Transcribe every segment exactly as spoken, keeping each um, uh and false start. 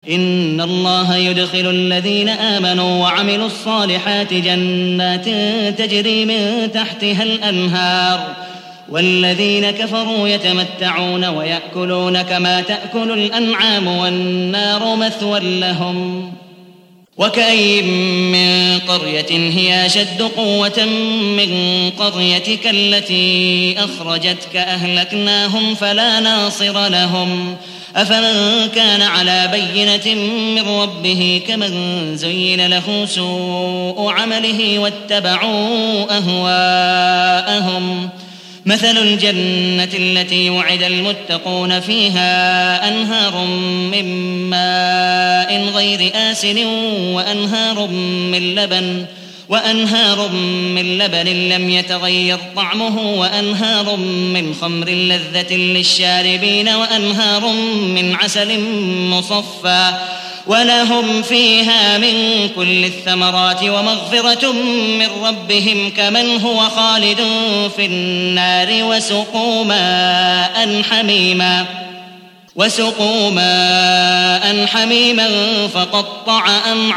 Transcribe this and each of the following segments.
إن الله يدخل الذين آمنوا وعملوا الصالحات جنات تجري من تحتها الأنهار والذين كفروا يتمتعون ويأكلون كما تأكل الأنعام والنار مثوى لهم. وكأين من قرية هي أشد قوة من قريتك التي أخرجتك أهلكناهم فلا ناصر لهم. أفمن كان على بينة من ربه كمن زين له سوء عمله واتبعوا أهواءهم. مثل الجنة التي وعد المتقون فيها أنهار من ماء غير آسن وأنهار من لبن وأنهار من لبن لم يتغير طعمه وأنهار من خمر لذة للشاربين وأنهار من عسل مصفى ولهم فيها من كل الثمرات ومغفرة من ربهم كمن هو خالد في النار وسقوا ماء حميما وسقوا ماء حميما فقطع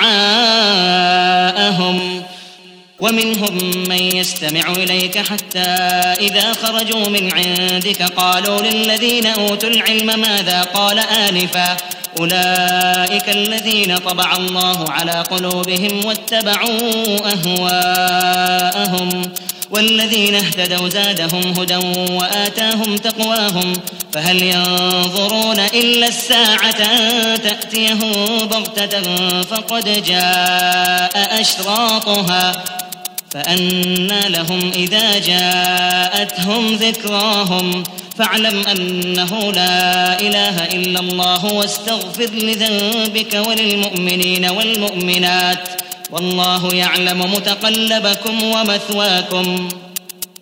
أمعاءهم. ومنهم من يستمع إليك حتى إذا خرجوا من عندك قالوا للذين أوتوا العلم ماذا قال آنفا أولئك الذين طبع الله على قلوبهم واتبعوا أهواءهم والذين اهتدوا زادهم هدى وآتاهم تقواهم فهل ينظرون إلا الساعة أن تأتيهم بغتة فقد جاء أشراطها فأنى لهم إذا جاءتهم ذكراهم فاعلم أنه لا إله إلا الله واستغفر لذنبك وللمؤمنين والمؤمنات والله يعلم متقلبكم ومثواكم.